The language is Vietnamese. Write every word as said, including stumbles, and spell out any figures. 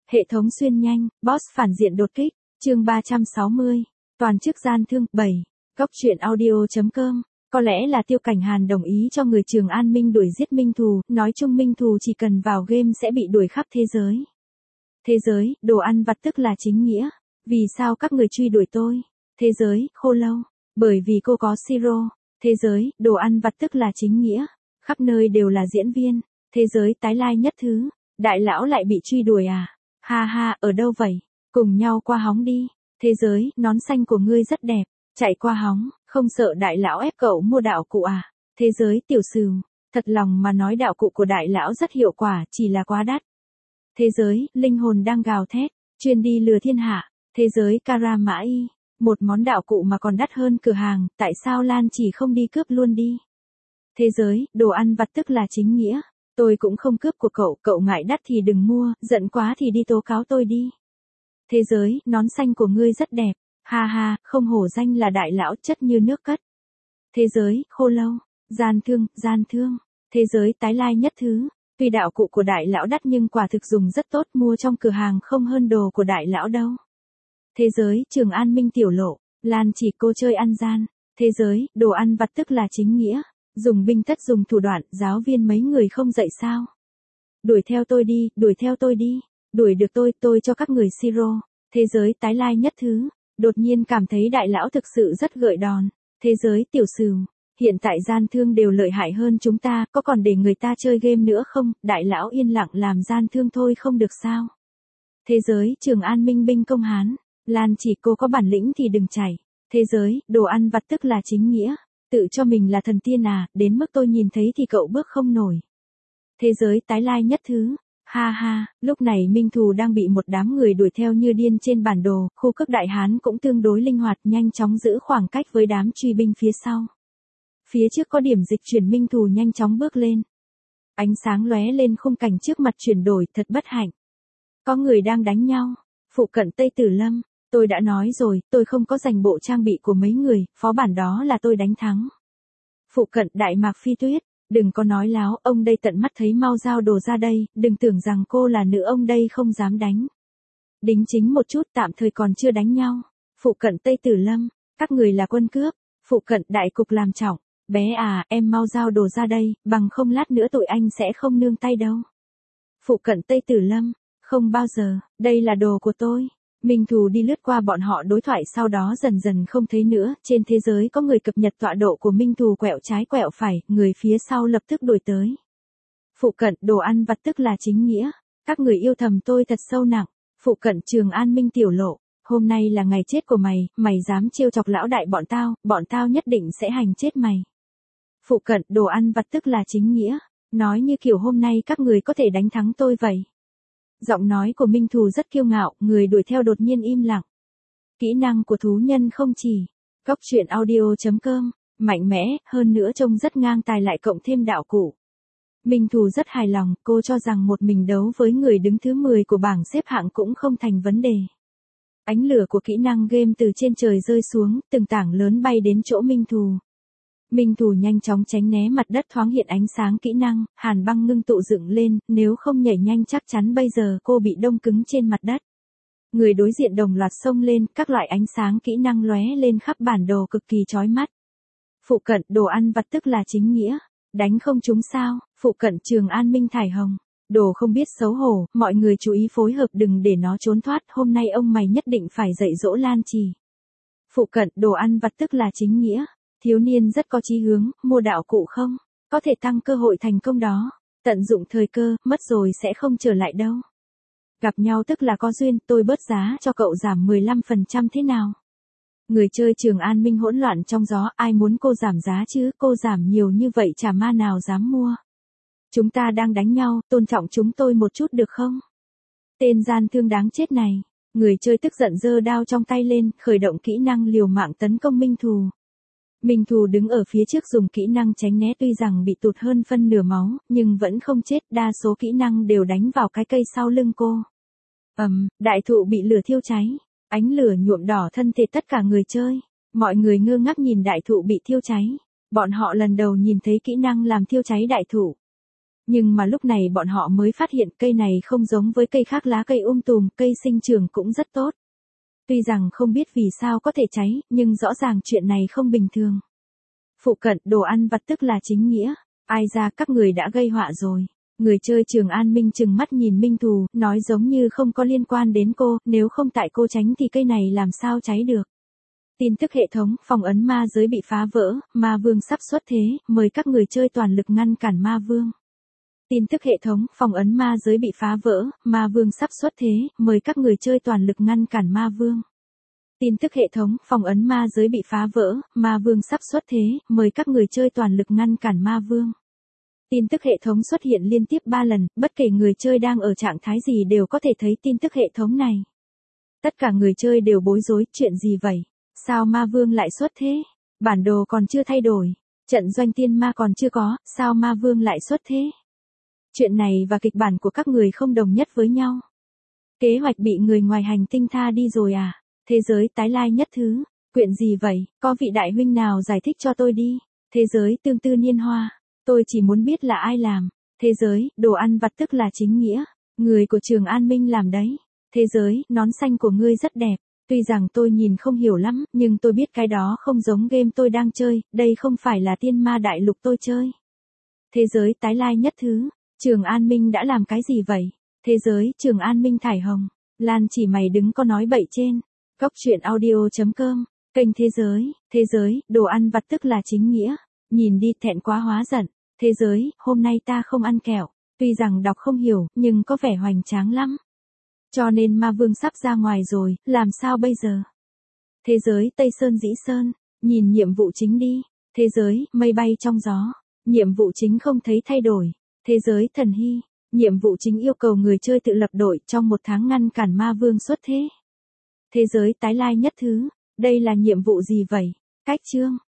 Hệ thống xuyên nhanh, boss phản diện đột kích, chương ba trăm sáu mươi, toàn chức gian thương, bảy, góc truyện audio.com. Có lẽ là Tiêu Cảnh Hàn đồng ý cho người Trường An Minh đuổi giết Minh Thù, nói chung Minh Thù chỉ cần vào game sẽ bị đuổi khắp thế giới. Thế giới, đồ ăn vặt tức là chính nghĩa. Vì sao các người truy đuổi tôi? Thế giới, khô lâu. Bởi vì cô có siro. Thế giới, đồ ăn vặt tức là chính nghĩa. Khắp nơi đều là diễn viên. Thế giới tái lai nhất thứ. Đại lão lại bị truy đuổi à? Ha ha, ở đâu vậy? Cùng nhau qua hóng đi. Thế giới, nón xanh của ngươi rất đẹp. Chạy qua hóng, không sợ đại lão ép cậu mua đạo cụ à? Thế giới tiểu sửu. Thật lòng mà nói đạo cụ của đại lão rất hiệu quả, chỉ là quá đắt. Thế giới, linh hồn đang gào thét, chuyên đi lừa thiên hạ. Thế giới Karamai, một món đạo cụ mà còn đắt hơn cửa hàng, tại sao Lan chỉ không đi cướp luôn đi? Thế giới, đồ ăn vặt tức là chính nghĩa. Tôi cũng không cướp của cậu, cậu ngại đắt thì đừng mua, giận quá thì đi tố cáo tôi đi. Thế giới, nón xanh của ngươi rất đẹp. Ha ha, không hổ danh là đại lão, chất như nước cất. Thế giới, khô lâu, gian thương, gian thương. Thế giới tái lai nhất thứ. Tuy đạo cụ của đại lão đắt nhưng quả thực dùng rất tốt, mua trong cửa hàng không hơn đồ của đại lão đâu. Thế giới, Trường An Minh tiểu lộ, Lan chỉ cô chơi ăn gian. Thế giới, đồ ăn vặt tức là chính nghĩa. Dùng binh tất dùng thủ đoạn, giáo viên mấy người không dạy sao? Đuổi theo tôi đi, đuổi theo tôi đi. Đuổi được tôi, tôi cho các người siro. Thế giới tái lai nhất thứ. Đột nhiên cảm thấy đại lão thực sự rất gợi đòn. Thế giới tiểu sửu. Hiện tại gian thương đều lợi hại hơn chúng ta, có còn để người ta chơi game nữa không? Đại lão yên lặng làm gian thương thôi không được sao? Thế giới, Trường An Minh binh công hán. Lan chỉ cô có bản lĩnh thì đừng chảy. Thế giới, đồ ăn vặt tức là chính nghĩa. Tự cho mình là thần tiên à, đến mức tôi nhìn thấy thì cậu bước không nổi. Thế giới tái lai nhất thứ. Ha ha, lúc này Minh Thù đang bị một đám người đuổi theo như điên trên bản đồ, khu cước đại hán cũng tương đối linh hoạt, nhanh chóng giữ khoảng cách với đám truy binh phía sau. Phía trước có điểm dịch chuyển, Minh Thù nhanh chóng bước lên. Ánh sáng lóe lên, khung cảnh trước mặt chuyển đổi, thật bất hạnh. Có người đang đánh nhau. Phụ cận Tây Tử Lâm. Tôi đã nói rồi, tôi không có giành bộ trang bị của mấy người, phó bản đó là tôi đánh thắng. Phụ cận Đại Mạc Phi Tuyết. Đừng có nói láo, ông đây tận mắt thấy, mau giao đồ ra đây, đừng tưởng rằng cô là nữ, ông đây không dám đánh. Đính chính một chút, tạm thời còn chưa đánh nhau. Phụ cận Tây Tử Lâm. Các người là quân cướp. Phụ cận Đại Cục làm trọng. Bé à, em mau giao đồ ra đây, bằng không lát nữa tụi anh sẽ không nương tay đâu. Phụ cận Tây Tử Lâm. Không bao giờ, đây là đồ của tôi. Minh Thù đi lướt qua bọn họ đối thoại, sau đó dần dần không thấy nữa. Trên thế giới có người cập nhật tọa độ của Minh Thù, quẹo trái quẹo phải, người phía sau lập tức đuổi tới. Phụ cận, đồ ăn vặt tức là chính nghĩa. Các người yêu thầm tôi thật sâu nặng. Phụ cận Trường An Minh tiểu lộ. Hôm nay là ngày chết của mày, mày dám trêu chọc lão đại bọn tao, bọn tao nhất định sẽ hành chết mày. Phụ cận, đồ ăn vặt tức là chính nghĩa. Nói như kiểu hôm nay các người có thể đánh thắng tôi vậy. Giọng nói của Minh Thù rất kiêu ngạo, người đuổi theo đột nhiên im lặng. Kỹ năng của thú nhân không chỉ. Góc truyện audio.com, mạnh mẽ, hơn nữa trông rất ngang tài, lại cộng thêm đạo cụ. Minh Thù rất hài lòng, cô cho rằng một mình đấu với người đứng thứ mười của bảng xếp hạng cũng không thành vấn đề. Ánh lửa của kỹ năng game từ trên trời rơi xuống, từng tảng lớn bay đến chỗ Minh Thù. Minh Thù nhanh chóng tránh né, mặt đất thoáng hiện ánh sáng kỹ năng, hàn băng ngưng tụ dựng lên, nếu không nhảy nhanh chắc chắn bây giờ cô bị đông cứng trên mặt đất. Người đối diện đồng loạt xông lên, các loại ánh sáng kỹ năng lóe lên khắp bản đồ cực kỳ chói mắt. Phụ cận, đồ ăn vặt tức là chính nghĩa. Đánh không trúng sao? Phụ cận Trường An Minh thải hồng. Đồ không biết xấu hổ, mọi người chú ý phối hợp đừng để nó trốn thoát, hôm nay ông mày nhất định phải dạy dỗ Lan Trì. Phụ cận, đồ ăn vặt tức là chính nghĩa. Thiếu niên rất có chí hướng, mua đạo cụ không? Có thể tăng cơ hội thành công đó. Tận dụng thời cơ, mất rồi sẽ không trở lại đâu. Gặp nhau tức là có duyên, tôi bớt giá cho cậu giảm mười lăm phần trăm thế nào? Người chơi Trường An Minh hỗn loạn trong gió, ai muốn cô giảm giá chứ, cô giảm nhiều như vậy chả ma nào dám mua. Chúng ta đang đánh nhau, tôn trọng chúng tôi một chút được không? Tên gian thương đáng chết này. Người chơi tức giận giơ đao trong tay lên, khởi động kỹ năng liều mạng tấn công Minh Thù. Minh Thù đứng ở phía trước dùng kỹ năng tránh né, tuy rằng bị tụt hơn phân nửa máu, nhưng vẫn không chết, đa số kỹ năng đều đánh vào cái cây sau lưng cô. Ầm, um, đại thụ bị lửa thiêu cháy, ánh lửa nhuộm đỏ thân thể tất cả người chơi. Mọi người ngơ ngác nhìn đại thụ bị thiêu cháy. Bọn họ lần đầu nhìn thấy kỹ năng làm thiêu cháy đại thụ. Nhưng mà lúc này bọn họ mới phát hiện cây này không giống với cây khác, lá cây um tùm, cây sinh trưởng cũng rất tốt. Tuy rằng không biết vì sao có thể cháy, nhưng rõ ràng chuyện này không bình thường. Phụ cận đồ ăn vặt tức là chính nghĩa. Ai ra các người đã gây họa rồi. Người chơi Trường An Minh trừng mắt nhìn Minh Thù, nói giống như không có liên quan đến cô, nếu không tại cô tránh thì cây này làm sao cháy được. Tin tức hệ thống, phong ấn ma giới bị phá vỡ, ma vương sắp xuất thế, mời các người chơi toàn lực ngăn cản ma vương. Tin tức hệ thống, phong ấn ma giới bị phá vỡ, ma vương sắp xuất thế, mời các người chơi toàn lực ngăn cản ma vương. Tin tức hệ thống, phong ấn ma giới bị phá vỡ, ma vương sắp xuất thế, mời các người chơi toàn lực ngăn cản ma vương. Tin tức hệ thống xuất hiện liên tiếp ba lần, bất kể người chơi đang ở trạng thái gì đều có thể thấy tin tức hệ thống này. Tất cả người chơi đều bối rối, chuyện gì vậy? Sao ma vương lại xuất thế? Bản đồ còn chưa thay đổi, trận doanh tiên ma còn chưa có, sao ma vương lại xuất thế? Chuyện này và kịch bản của các người không đồng nhất với nhau. Kế hoạch bị người ngoài hành tinh tha đi rồi à? Thế giới tái lai nhất thứ, quyển gì vậy, có vị đại huynh nào giải thích cho tôi đi. Thế giới tương tư niên hoa, tôi chỉ muốn biết là ai làm. Thế giới, đồ ăn vặt tức là chính nghĩa, người của Trường An Minh làm đấy. Thế giới, nón xanh của ngươi rất đẹp. Tuy rằng tôi nhìn không hiểu lắm, nhưng tôi biết cái đó không giống game tôi đang chơi, đây không phải là tiên ma đại lục tôi chơi. Thế giới tái lai nhất thứ, Trường An Minh đã làm cái gì vậy? Thế giới, Trường An Minh thải hồng, Lan chỉ mày đứng có nói bậy trên. Góc truyện audio chấm com, kênh Thế giới, Thế giới, đồ ăn vặt tức là chính nghĩa. Nhìn đi thẹn quá hóa giận. Thế giới, hôm nay ta không ăn kẹo. Tuy rằng đọc không hiểu, nhưng có vẻ hoành tráng lắm. Cho nên ma vương sắp ra ngoài rồi, làm sao bây giờ? Thế giới Tây Sơn Dĩ Sơn, nhìn nhiệm vụ chính đi. Thế giới, mây bay trong gió, nhiệm vụ chính không thấy thay đổi. Thế giới Thần Hy, nhiệm vụ chính yêu cầu người chơi tự lập đội trong một tháng ngăn cản ma vương xuất thế. Thế giới tái lai nhất thứ, đây là nhiệm vụ gì vậy? Cách chương